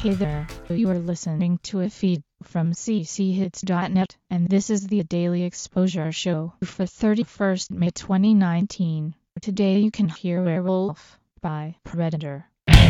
Hey there, you are listening to a feed from cchits.net, and this is the Daily Exposure Show for 31st May 2019. Today you can hear Werewolf by Predator.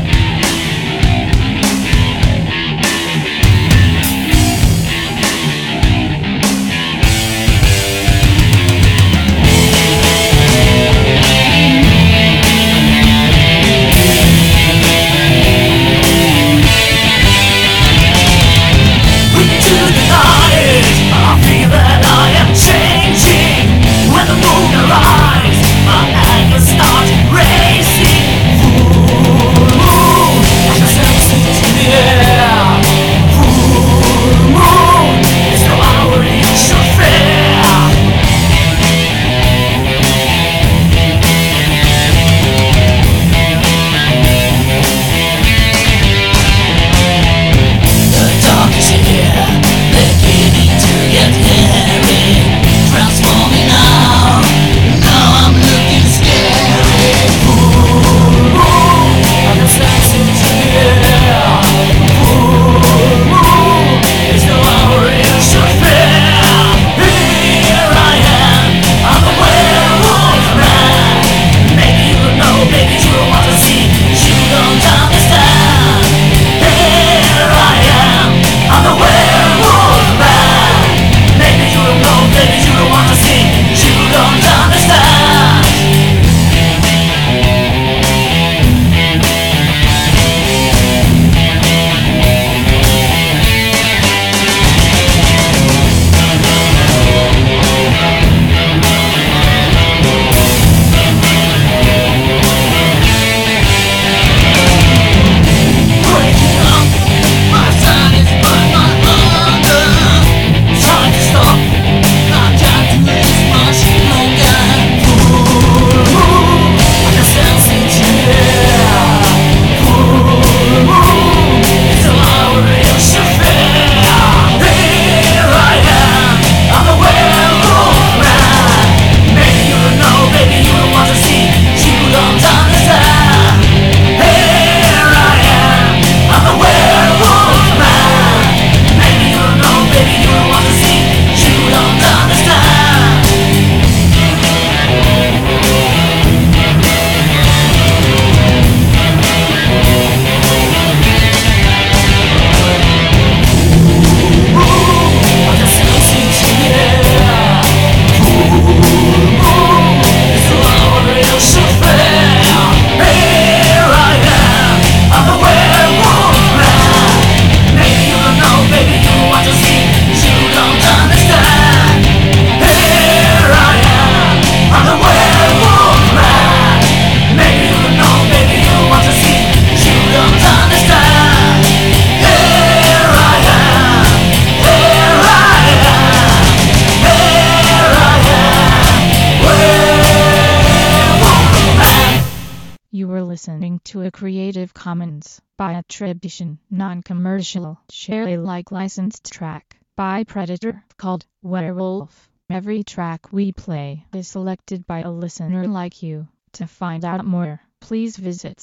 You were listening to a Creative Commons by attribution, non-commercial, share Alike licensed track by Predator called Werewolf. Every track we play is selected by a listener like you. To find out more, please visit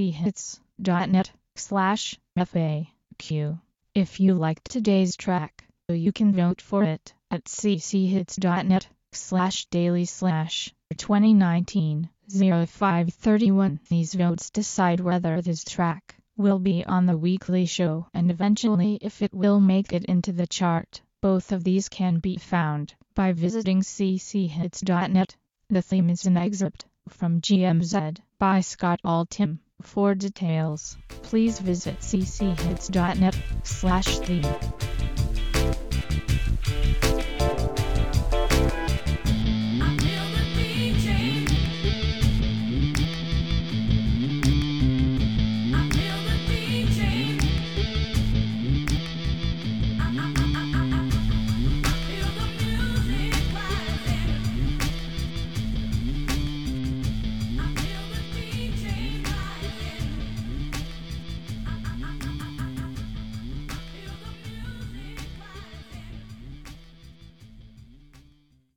cchits.net/FAQ. If you liked today's track, you can vote for it at cchits.net/daily/2019. 0531. These votes decide whether this track will be on the weekly show and eventually if it will make it into the chart. Both of these can be found by visiting cchits.net. The theme is an excerpt from GMZ by Scott Altham. For details, please visit cchits.net/theme.